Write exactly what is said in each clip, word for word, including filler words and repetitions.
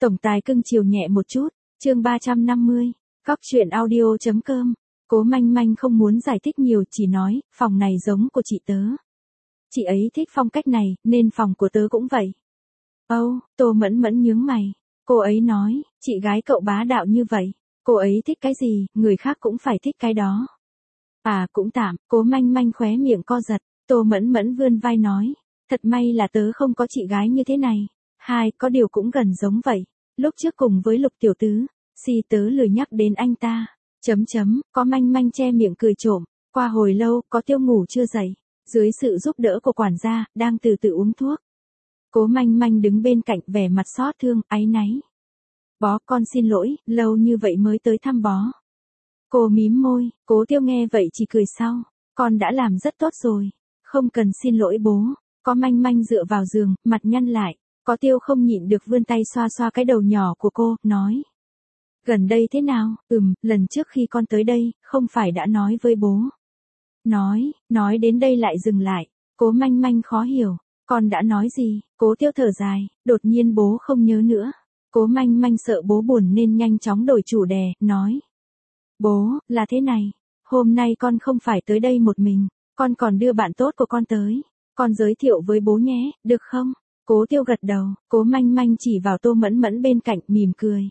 Tổng tài cưng chiều nhẹ một chút, chương ba trăm năm mươi, góc truyện audio.com. Cố Manh Manh không muốn giải thích nhiều, chỉ nói, phòng này giống của chị tớ. Chị ấy thích phong cách này, nên phòng của tớ cũng vậy. Âu, oh, Tô Mẫn Mẫn nhướng mày. Cô ấy nói, chị gái cậu bá đạo như vậy. Cô ấy thích cái gì, người khác cũng phải thích cái đó. À cũng tạm, Cố Manh Manh khóe miệng co giật. Tô Mẫn Mẫn vươn vai nói, thật may là tớ không có chị gái như thế này. Hai, có điều cũng gần giống vậy. Lúc trước cùng với Lục tiểu tứ, si tớ lười nhắc đến anh ta. Chấm chấm, có Manh Manh che miệng cười trộm. Qua hồi lâu, có Tiêu ngủ chưa dậy. Dưới sự giúp đỡ của quản gia, đang từ từ uống thuốc. Cố Manh Manh đứng bên cạnh vẻ mặt xót thương, áy náy. Bó, con xin lỗi, lâu như vậy mới tới thăm bó. Cô mím môi, Cố Tiêu nghe vậy chỉ cười sau. Con đã làm rất tốt rồi. Không cần xin lỗi bố. Có Manh Manh dựa vào giường, mặt nhăn lại. Có Tiêu không nhịn được vươn tay xoa xoa cái đầu nhỏ của cô, nói. Gần đây thế nào? Ừm, lần trước khi con tới đây, không phải đã nói với bố. Nói, nói đến đây lại dừng lại. Cố Manh Manh khó hiểu. Con đã nói gì? Cố Tiêu thở dài, đột nhiên bố không nhớ nữa. Cố Manh Manh sợ bố buồn nên nhanh chóng đổi chủ đề, nói. Bố, là thế này. Hôm nay con không phải tới đây một mình. Con còn đưa bạn tốt của con tới. Con giới thiệu với bố nhé, được không? Cố Tiêu gật đầu, Cố Manh Manh chỉ vào Tô Mẫn Mẫn bên cạnh, mỉm cười.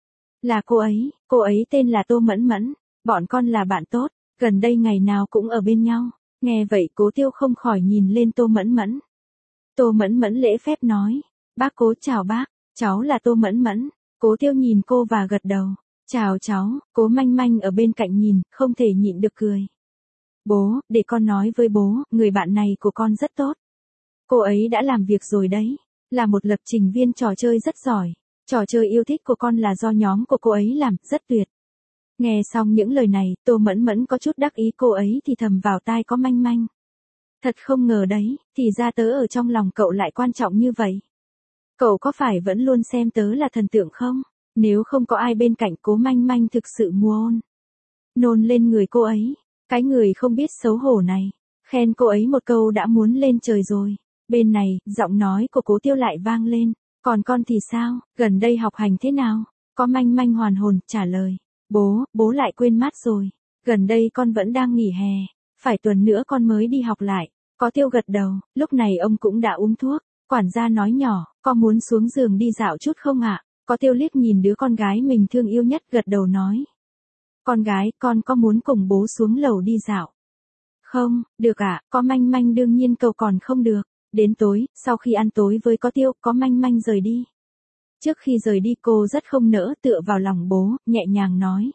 Là cô ấy, cô ấy tên là Tô Mẫn Mẫn. Bọn con là bạn tốt, gần đây ngày nào cũng ở bên nhau. Nghe vậy Cố Tiêu không khỏi nhìn lên Tô Mẫn Mẫn. Tô Mẫn Mẫn lễ phép nói. Bác Cố chào bác, cháu là Tô Mẫn Mẫn. Cố Tiêu nhìn cô và gật đầu. Chào cháu, Cố Manh Manh ở bên cạnh nhìn, không thể nhịn được cười. Bố, để con nói với bố, người bạn này của con rất tốt. Cô ấy đã làm việc rồi đấy, là một lập trình viên trò chơi rất giỏi. Trò chơi yêu thích của con là do nhóm của cô ấy làm, rất tuyệt. Nghe xong những lời này, Tô Mẫn Mẫn có chút đắc ý, cô ấy thì thầm vào tai Có Manh Manh. Thật không ngờ đấy, thì ra tớ ở trong lòng cậu lại quan trọng như vậy. Cậu có phải vẫn luôn xem tớ là thần tượng không? Nếu không có ai bên cạnh, Cố Manh Manh thực sự muốn nôn lên người cô ấy. Cái người không biết xấu hổ này, khen cô ấy một câu đã muốn lên trời rồi. Bên này, giọng nói của Cố Tiêu lại vang lên. Còn con thì sao, gần đây học hành thế nào? Có Manh Manh hoàn hồn, trả lời. Bố, bố lại quên mất rồi. Gần đây con vẫn đang nghỉ hè. Phải tuần nữa con mới đi học lại. Có Tiêu gật đầu, lúc này ông cũng đã uống thuốc. Quản gia nói nhỏ, con muốn xuống giường đi dạo chút không ạ? Có Tiêu liếc nhìn đứa con gái mình thương yêu nhất, gật đầu nói. Con gái, con có muốn cùng bố xuống lầu đi dạo? Không, được ạ, Có Manh Manh đương nhiên cậu còn không được. Đến tối, sau khi ăn tối với Có Tiêu, Có Manh Manh rời đi. Trước khi rời đi cô rất không nỡ tựa vào lòng bố, nhẹ nhàng nói.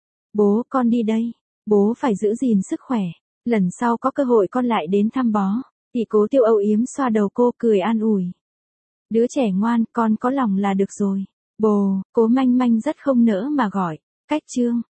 Bố, con đi đây. Bố phải giữ gìn sức khỏe. Lần sau có cơ hội con lại đến thăm bó. Thì Cố Tiêu âu yếm xoa đầu cô, cười an ủi. Đứa trẻ ngoan, con có lòng là được rồi. Bố, Cố Manh Manh rất không nỡ mà gọi. Cách chương.